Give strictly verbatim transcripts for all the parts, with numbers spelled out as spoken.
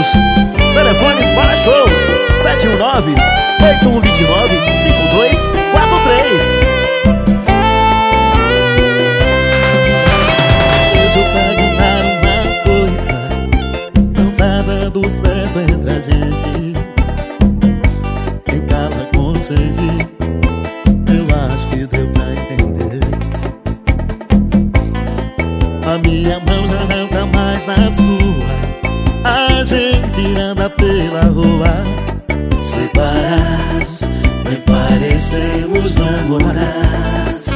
Carlos. Telefones para shows sete um nove, oito um dois nove, cinco dois quatro três. Deixa eu perguntar uma coisa, não tá dando certo entre a gente. Em casa consegui, eu acho que deu pra entender. A minha mão já não tá mais na sua, a gente anda pela rua separados, nem parecemos namorados.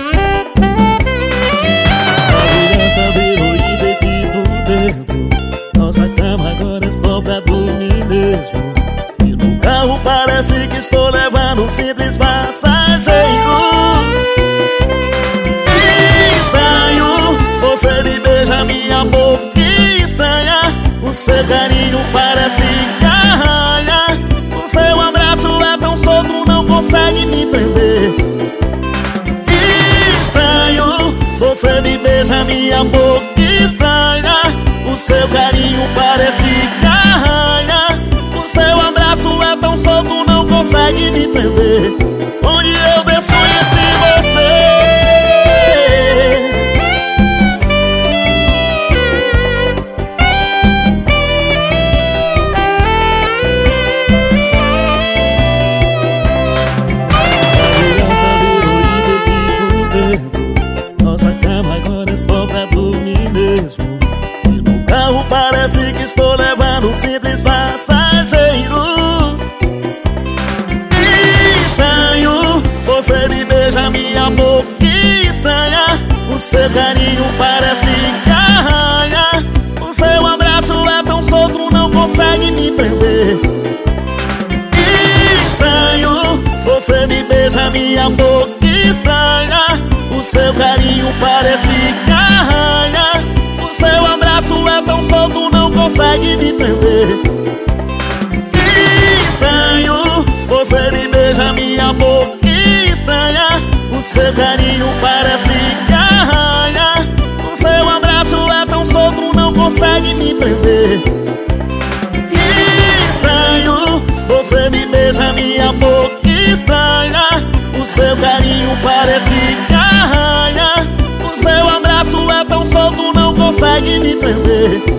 A aliança virou invertido o dedo, nossa cama agora é só pra dormir mesmo. E no carro parece que estou levando um simples passageiro. Estranho, você me beija, minha boca estranha, o seu carinho parece que arranha, o seu abraço é tão solto, não consegue me prender. Estranho, você me beija, minha boca estranha, o seu carinho parece que arranha, o seu abraço é tão solto, não consegue me prender. Onde eu desço em você, parece que estou levando um simples passageiro. Estranho, você me beija, minha boca estranha, o seu carinho parece que arranha, o seu abraço é tão solto, não consegue me prender. Estranho, você me beija, minha boca estranha, o seu carinho parece que arranha, o seu abraço é tão solto, não consegue me prender. Estranho, você me beija, minha boca estranha, o seu carinho parece que arranha, o seu abraço é tão solto, não consegue me prender. Estranho, você me beija, minha boca estranha, o seu carinho parece que arranha, o seu abraço é tão solto, não consegue me prender.